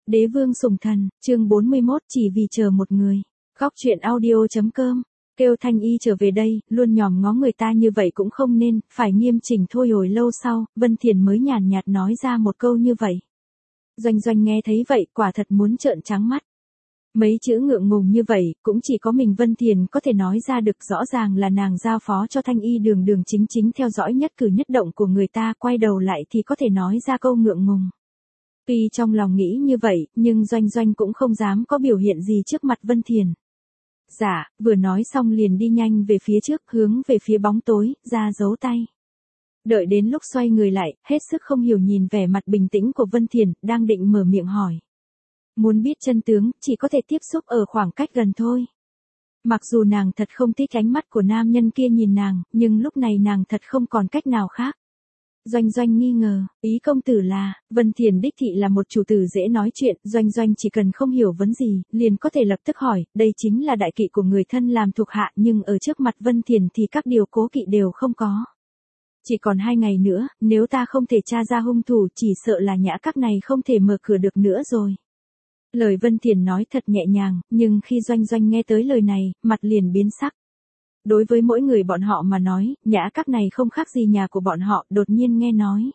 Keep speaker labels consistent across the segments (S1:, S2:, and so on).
S1: Đế vương sủng thần, chương 41 chỉ vì chờ một người. Góc truyện audio.com. Kêu Thanh Y trở về đây, luôn nhòm ngó người ta như vậy cũng không nên, phải nghiêm chỉnh thôi. Hồi lâu sau, Vân Thiền mới nhàn nhạt nói ra một câu như vậy. Doanh Doanh nghe thấy vậy, quả thật muốn trợn trắng mắt. Mấy chữ ngượng ngùng như vậy, cũng chỉ có mình Vân Thiền có thể nói ra được. Rõ ràng là nàng giao phó cho Thanh Y đường đường chính chính theo dõi nhất cử nhất động của người ta, quay đầu lại thì có thể nói ra câu ngượng ngùng. Tuy trong lòng nghĩ như vậy, nhưng Doanh Doanh cũng không dám có biểu hiện gì trước mặt Vân Thiền. Dạ, vừa nói xong liền đi nhanh về phía trước, hướng về phía bóng tối, ra giấu tay. Đợi đến lúc xoay người lại, hết sức không hiểu nhìn vẻ mặt bình tĩnh của Vân Thiền, đang định mở miệng hỏi. Muốn biết chân tướng, chỉ có thể tiếp xúc ở khoảng cách gần thôi. Mặc dù nàng thật không thích ánh mắt của nam nhân kia nhìn nàng, nhưng lúc này nàng thật không còn cách nào khác. Doanh Doanh nghi ngờ, ý công tử là, Vân Thiền đích thị là một chủ tử dễ nói chuyện, Doanh Doanh chỉ cần không hiểu vấn gì, liền có thể lập tức hỏi, đây chính là đại kỵ của người thân làm thuộc hạ, nhưng ở trước mặt Vân Thiền thì các điều cố kỵ đều không có. Chỉ còn 2 ngày nữa, nếu ta không thể tra ra hung thủ, chỉ sợ là nhã các này không thể mở cửa được nữa rồi. Lời Vân Thiền nói thật nhẹ nhàng, nhưng khi Doanh Doanh nghe tới lời này, mặt liền biến sắc. Đối với mỗi người bọn họ mà nói, nhã các này không khác gì nhà của bọn họ, đột nhiên nghe nói.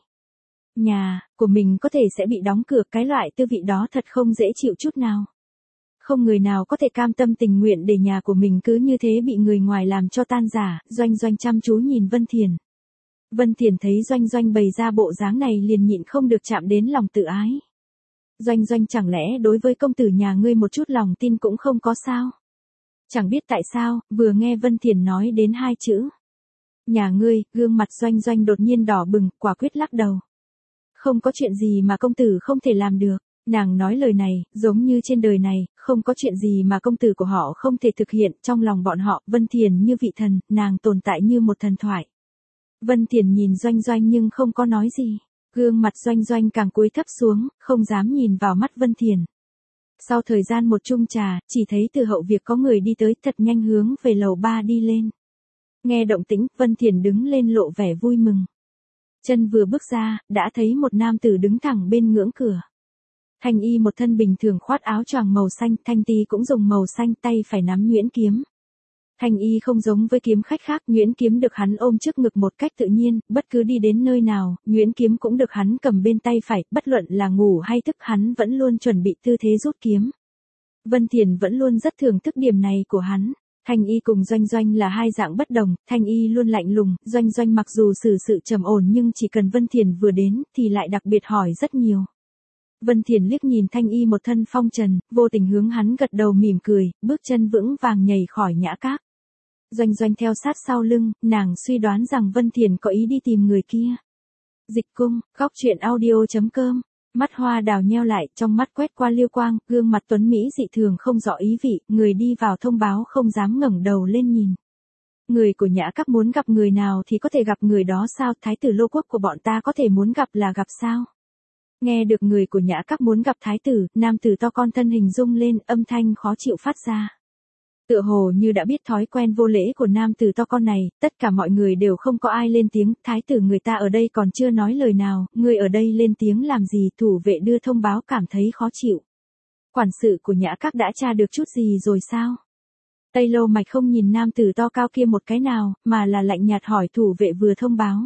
S1: Nhà của mình có thể sẽ bị đóng cửa, cái loại tư vị đó thật không dễ chịu chút nào. Không người nào có thể cam tâm tình nguyện để nhà của mình cứ như thế bị người ngoài làm cho tan rã. Doanh Doanh chăm chú nhìn Vân Thiền. Vân Thiền thấy Doanh Doanh bày ra bộ dáng này liền nhịn không được chạm đến lòng tự ái. Doanh Doanh chẳng lẽ đối với công tử nhà ngươi một chút lòng tin cũng không có sao? Chẳng biết tại sao, vừa nghe Vân Thiền nói đến 2 chữ. Nhà ngươi, gương mặt Doanh Doanh đột nhiên đỏ bừng, quả quyết lắc đầu. Không có chuyện gì mà công tử không thể làm được. Nàng nói lời này, giống như trên đời này, không có chuyện gì mà công tử của họ không thể thực hiện. Trong lòng bọn họ, Vân Thiền như vị thần, nàng tồn tại như một thần thoại. Vân Thiền nhìn Doanh Doanh nhưng không có nói gì. Gương mặt Doanh Doanh càng cúi thấp xuống, không dám nhìn vào mắt Vân Thiền. Sau thời gian một chung trà, chỉ thấy từ hậu việc có người đi tới, thật nhanh hướng về lầu 3 đi lên. Nghe động tĩnh, Vân Thiền đứng lên lộ vẻ vui mừng. Chân vừa bước ra, đã thấy một nam tử đứng thẳng bên ngưỡng cửa. Thanh Y một thân bình thường khoác áo choàng màu xanh, Thanh Ti cũng dùng màu xanh, tay phải nắm nhuyễn kiếm. Thanh Y không giống với kiếm khách khác, nhuyễn kiếm được hắn ôm trước ngực một cách tự nhiên, bất cứ đi đến nơi nào, nhuyễn kiếm cũng được hắn cầm bên tay phải, bất luận là ngủ hay thức hắn vẫn luôn chuẩn bị tư thế rút kiếm. Vân Thiền vẫn luôn rất thưởng thức điểm này của hắn. Thanh Y cùng Doanh Doanh là 2 dạng bất đồng, Thanh Y luôn lạnh lùng, Doanh Doanh mặc dù xử sự trầm ổn nhưng chỉ cần Vân Thiền vừa đến thì lại đặc biệt hỏi rất nhiều. Vân Thiền liếc nhìn Thanh Y một thân phong trần, vô tình hướng hắn gật đầu mỉm cười, bước chân vững vàng nhảy khỏi nhã các. Doanh Doanh theo sát sau lưng, nàng suy đoán rằng Vân Thiền có ý đi tìm người kia. Dịch cung, góc truyện audio.com. Mắt Hoa Đào nheo lại, trong mắt quét qua liêu quang, gương mặt tuấn mỹ dị thường không rõ ý vị, người đi vào thông báo không dám ngẩng đầu lên nhìn. Người của nhã các muốn gặp người nào thì có thể gặp người đó sao? Thái tử Lô Quốc của bọn ta có thể muốn gặp là gặp sao? Nghe được người của nhã các muốn gặp thái tử, nam tử to con thân hình rung lên, âm thanh khó chịu phát ra. Tựa hồ như đã biết thói quen vô lễ của nam tử to con này, tất cả mọi người đều không có ai lên tiếng, thái tử người ta ở đây còn chưa nói lời nào, người ở đây lên tiếng làm gì? Thủ vệ đưa thông báo cảm thấy khó chịu. Quản sự của nhã các đã tra được chút gì rồi sao? Tây Lâu Mạch không nhìn nam tử to cao kia một cái nào, mà là lạnh nhạt hỏi thủ vệ vừa thông báo.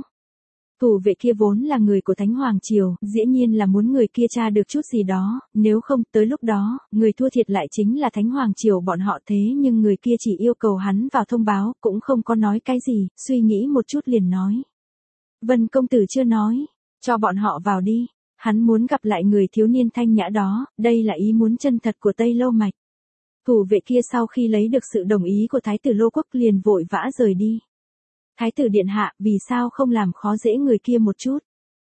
S1: Thủ vệ kia vốn là người của Thánh Hoàng Triều, dĩ nhiên là muốn người kia tra được chút gì đó, nếu không, tới lúc đó, người thua thiệt lại chính là Thánh Hoàng Triều bọn họ. Thế nhưng người kia chỉ yêu cầu hắn vào thông báo, cũng không có nói cái gì, suy nghĩ một chút liền nói. Vân công tử chưa nói, cho bọn họ vào đi, hắn muốn gặp lại người thiếu niên thanh nhã đó, đây là ý muốn chân thật của Tây Lâu Mạch. Thủ vệ kia sau khi lấy được sự đồng ý của Thái tử Lô Quốc liền vội vã rời đi. Thái tử điện hạ, vì sao không làm khó dễ người kia một chút?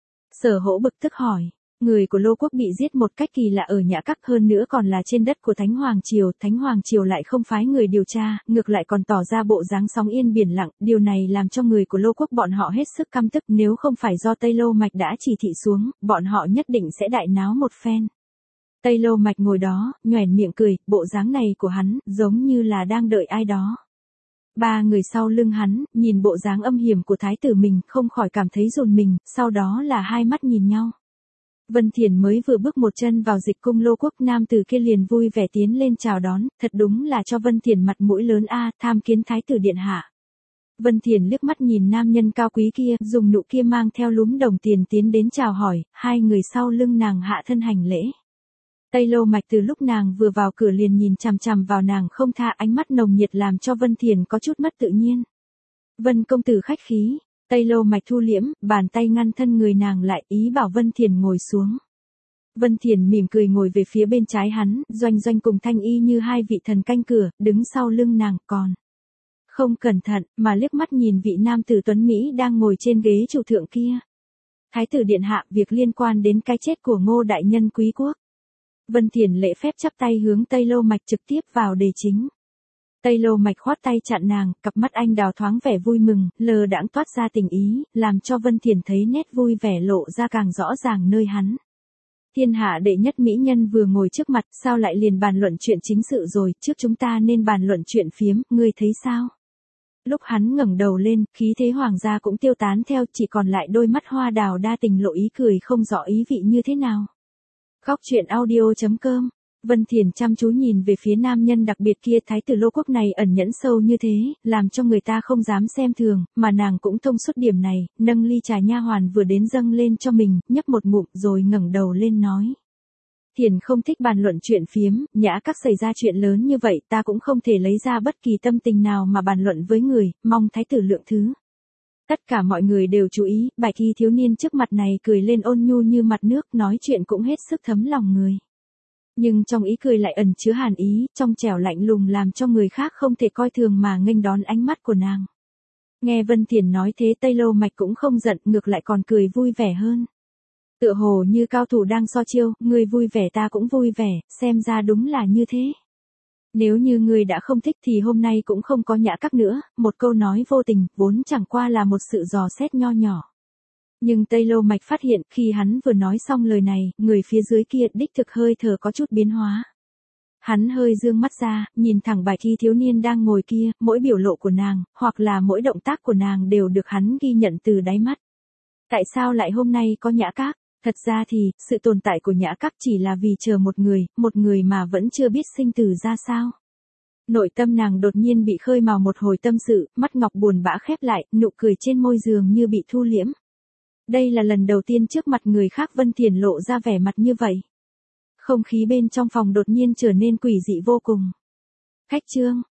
S1: Sở Hỗ bực tức hỏi. Người của Lô Quốc bị giết một cách kỳ lạ ở nhã các, hơn nữa còn là trên đất của Thánh Hoàng Triều lại không phái người điều tra, ngược lại còn tỏ ra bộ dáng sóng yên biển lặng, điều này làm cho người của Lô Quốc bọn họ hết sức căm tức, nếu không phải do Tây Lâu Mạch đã chỉ thị xuống, bọn họ nhất định sẽ đại náo một phen. Tây Lâu Mạch ngồi đó, nhoẻn miệng cười, bộ dáng này của hắn, giống như là đang đợi ai đó. 3 người sau lưng hắn, nhìn bộ dáng âm hiểm của thái tử mình, không khỏi cảm thấy run mình, sau đó là hai mắt nhìn nhau. Vân Thiền mới vừa bước một chân vào dịch cung Lô Quốc, nam tử kia liền vui vẻ tiến lên chào đón, thật đúng là cho Vân Thiền mặt mũi lớn a, tham kiến thái tử điện hạ. Vân Thiền liếc mắt nhìn nam nhân cao quý kia, dùng nụ kia mang theo lúm đồng tiền tiến đến chào hỏi, hai người sau lưng nàng hạ thân hành lễ. Tây Lô Mạch từ lúc nàng vừa vào cửa liền nhìn chằm chằm vào nàng không tha, ánh mắt nồng nhiệt làm cho Vân Thiền có chút mất tự nhiên. Vân công tử khách khí. Tây Lô Mạch thu liễm, bàn tay ngăn thân người nàng lại, ý bảo Vân Thiền ngồi xuống. Vân Thiền mỉm cười ngồi về phía bên trái hắn, Doanh Doanh cùng Thanh Y như hai vị thần canh cửa, đứng sau lưng nàng, còn không cẩn thận, mà liếc mắt nhìn vị nam tử tuấn Mỹ đang ngồi trên ghế chủ thượng kia. Thái tử điện hạ, việc liên quan đến cái chết của Ngô đại nhân quý quốc. Vân Thiền lễ phép chắp tay hướng Tây Lô Mạch trực tiếp vào đề chính. Tây Lô Mạch khoát tay chặn nàng, cặp mắt anh đào thoáng vẻ vui mừng, lờ đãng toát ra tình ý, làm cho Vân Thiền thấy nét vui vẻ lộ ra càng rõ ràng nơi hắn. Thiên hạ đệ nhất mỹ nhân vừa ngồi trước mặt, sao lại liền bàn luận chuyện chính sự rồi, trước chúng ta nên bàn luận chuyện phiếm, ngươi thấy sao? Lúc hắn ngẩng đầu lên, khí thế hoàng gia cũng tiêu tán theo, chỉ còn lại đôi mắt hoa đào đa tình lộ ý cười không rõ ý vị như thế nào. Góc truyện audio.com. Vân Thiền chăm chú nhìn về phía nam nhân đặc biệt kia, thái tử Lô Quốc này ẩn nhẫn sâu như thế, làm cho người ta không dám xem thường, mà nàng cũng thông suốt điểm này, nâng ly trà nha hoàn vừa đến dâng lên cho mình, nhấp một ngụm rồi ngẩng đầu lên nói. Thiền không thích bàn luận chuyện phiếm, nhã các xảy ra chuyện lớn như vậy ta cũng không thể lấy ra bất kỳ tâm tình nào mà bàn luận với người, mong thái tử lượng thứ. Tất cả mọi người đều chú ý, bạch y thiếu niên trước mặt này cười lên ôn nhu như mặt nước, nói chuyện cũng hết sức thấm lòng người. Nhưng trong ý cười lại ẩn chứa hàn ý, trong trẻo lạnh lùng làm cho người khác không thể coi thường mà nghênh đón ánh mắt của nàng. Nghe Vân Thiền nói thế, Tây Lô Mạch cũng không giận, ngược lại còn cười vui vẻ hơn. Tựa hồ như cao thủ đang so chiêu, ngươi vui vẻ ta cũng vui vẻ, xem ra đúng là như thế. Nếu như ngươi đã không thích thì hôm nay cũng không có nhã các nữa, một câu nói vô tình, vốn chẳng qua là một sự dò xét nho nhỏ. Nhưng Tây Lô Mạch phát hiện, khi hắn vừa nói xong lời này, người phía dưới kia đích thực hơi thở có chút biến hóa. Hắn hơi dương mắt ra, nhìn thẳng bạch y thiếu niên đang ngồi kia, mỗi biểu lộ của nàng, hoặc là mỗi động tác của nàng đều được hắn ghi nhận từ đáy mắt. Tại sao lại hôm nay có nhã các? Thật ra thì, sự tồn tại của nhã các chỉ là vì chờ một người mà vẫn chưa biết sinh tử ra sao. Nội tâm nàng đột nhiên bị khơi mào một hồi tâm sự, mắt ngọc buồn bã khép lại, nụ cười trên môi dường như bị thu liễm. Đây là lần đầu tiên trước mặt người khác Vân Thiền lộ ra vẻ mặt như vậy. Không khí bên trong phòng đột nhiên trở nên quỷ dị vô cùng. Khách trương,